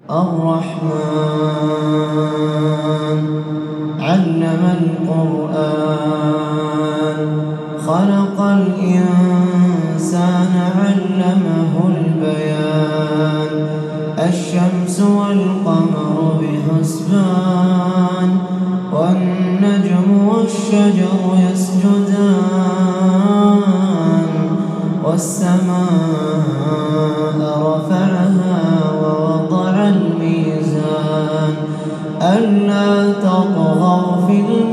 الرحمن علم القرآن خلق الإنسان علمه البيان الشمس والقمر بحسبان والنجم والشجر يسجدان والسماء رفعها ووضع الميزان ألا تطغوا في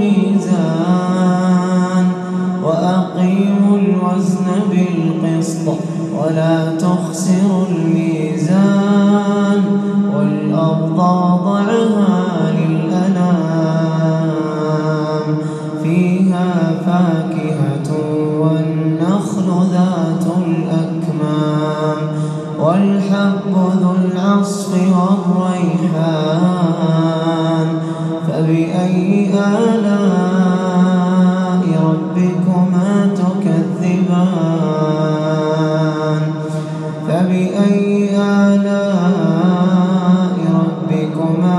الميزان وأقيموا الوزن بالقسط ولا تخسروا الميزان والأرض وضعها للأنام فيها فاكهة والنخل ذات الأكمام والحب ذو العصف والريحان فبأي آلاء ربكما تكذبان فبأي آلاء ربكما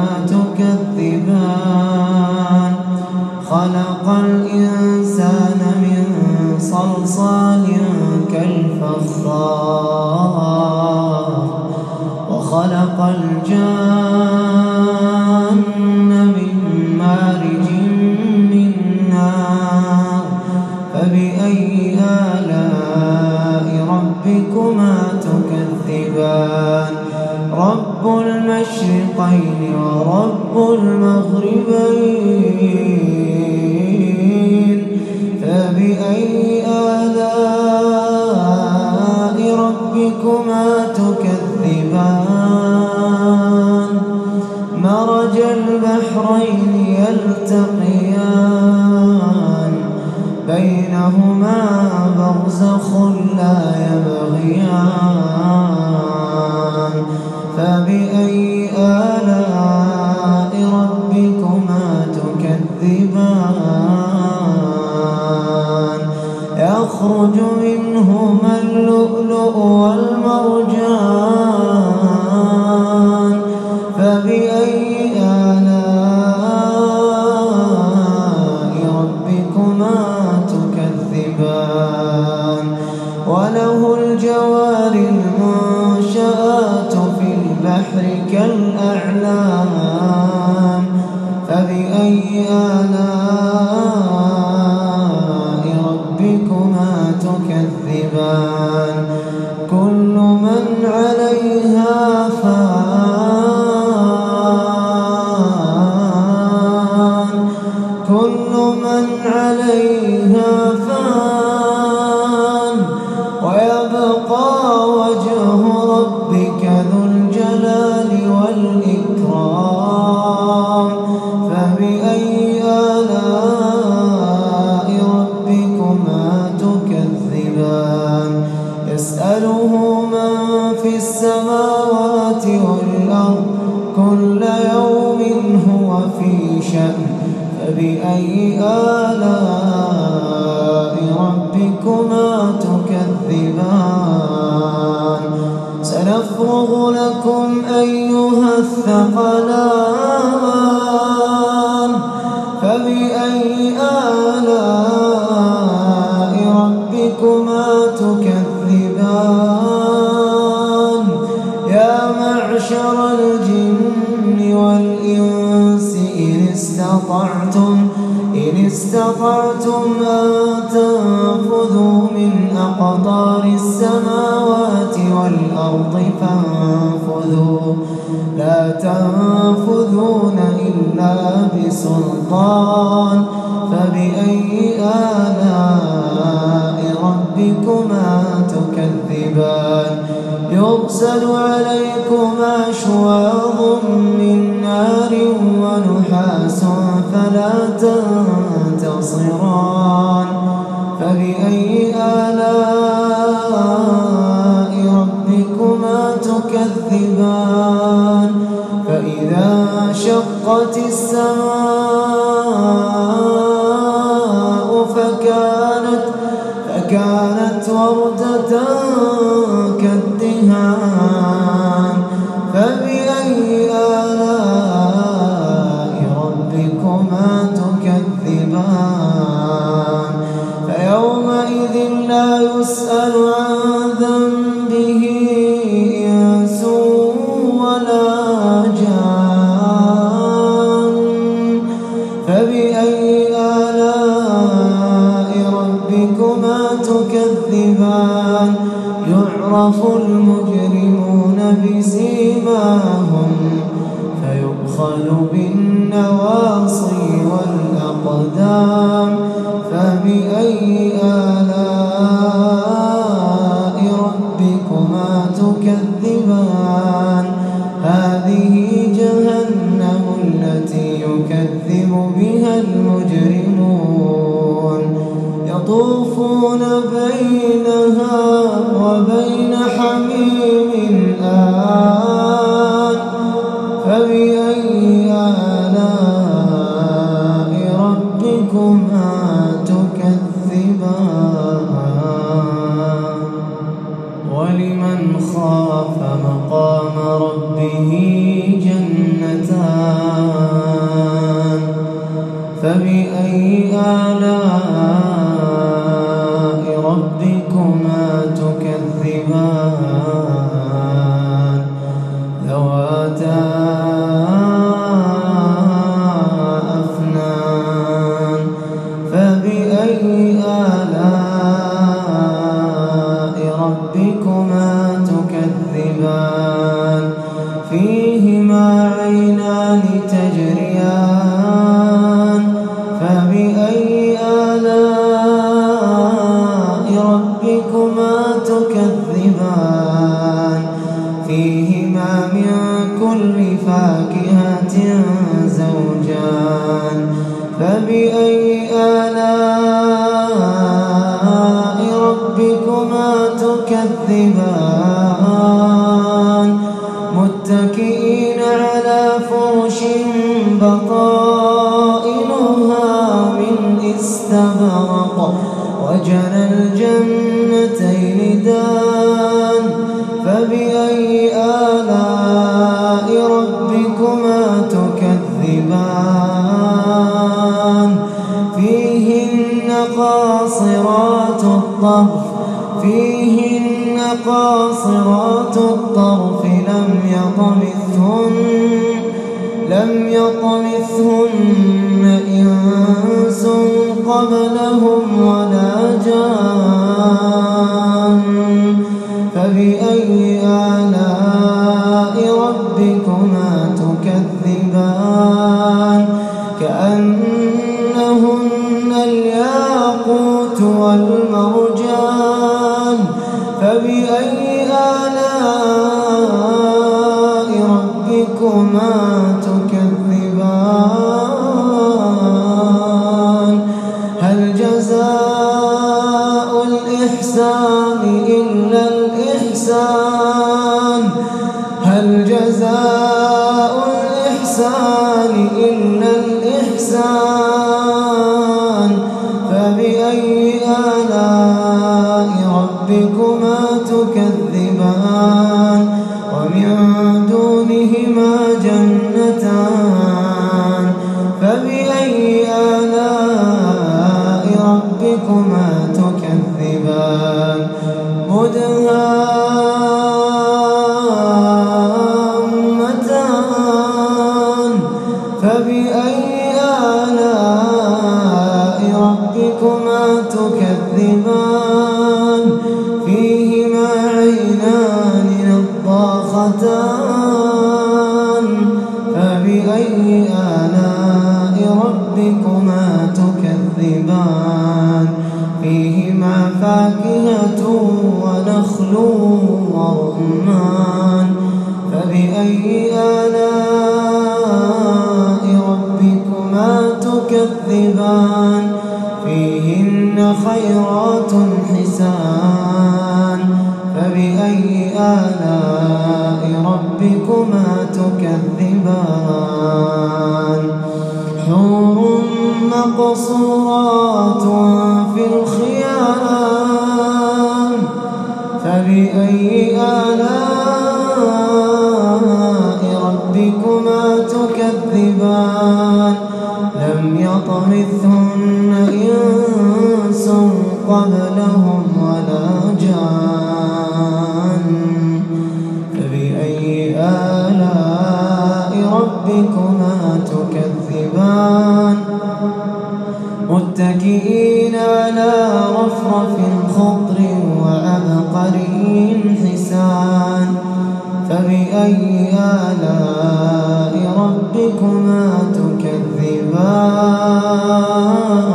تكذبان خلق الإنسان من صلصال كالفخار وخلق الجان من مارج من نار فبأي آلاء ربكما تكذبان رب المشرقين ورب المغربين فبأي آلاء ربكما تكذبان مرج البحرين يلتقيان بينهما برزخ لا يبغيان فبأي آلاء ربكما تكذبان يخرج منهما اللؤلؤ والمرجان فبأي آلاء ربكما تكذبان وله الجوار المنشآت في البحر كالأعلام فبأي آلاء ربكما تكذبان كل من عليها فان كل من عليها فان ويبقى وجه ربك ذو الجلال والإكرام فبأي آلاء ربكما تكذبان يسأله من في السماوات والأرض كل يوم هو في شأن فبأي آلاء ربكما تكذبان سنفرغ لكم أيها الثقلان فبأي آلاء ربكما تكذبان يا معشر الجن والإنس إن استطعتم أن تنفذوا من أقطار السماوات والأرض فانفذوا لا تنفذون إلا بسلطان فبأي آلاء ربكما تكذبان يرسل عليكما شواظ من نار ونحاس فلا تنتصران فبأي آلاء ربكما تكذبان فإذا شقت السماء فكانت وردة كالدهان فبأي يعرف المجرمون بسيماهم فيؤخذ بالنواصي والأقدام فبأي آلاء ربكما تكذبان هذه جهنم التي يكذب بها المجرمون يطوفون بينها وبين حميم آن فبأي آلاء ربكما تكذبان ولمن خاف مقام ربه جنتان فبأي آلاء ربكما تكذبان ذواتا أفنان فبأي آلاء ربكما تكذبان فيهما عينان تجريان فبأي آلاء ربكما تكذبان فيهما من كل فاكهة زوجان فبأي آلاء ربكما تكذبان متكئين على فرش بطائنها من استبرق وجنى الجنتين دان فبأي آلاء ربكما تكذبان فيهن قاصرات الطرف لم يطمثهن إنس قبلهم ولا جان فبأي آلاء ربكما تكذبان كأنهن الياقوت والمرجان فبأي آلاء ربكما تكذبان هل جزاء الإحسان إلا الإحسان هل جزاء الإحسان إلا الإحسان فبأي آلاء ربكما تكذبان ومن دونهما جنتان فبأي آلاء ربكما تكذبان مدهامتان فبأي آلاء ربكما تكذبان فيهما عينان نضاختان فبأي آلاء ربكما تكذبان فيهما فاكهة ونخل ورمان فبأي آلاء ربكما تكذبان فيهن خيرات حسان فبأي آلاء ربكما تكذبان حور مقصورات في الخيام فبأي آلاء ربكما تكذبان لم يطمثهن إنس قبلهم ولا جان فبأي آلاء ربكما تكذبان متكئين على رفرف خضر وعبقري حسان فبأي آلاء ربكما تكذبان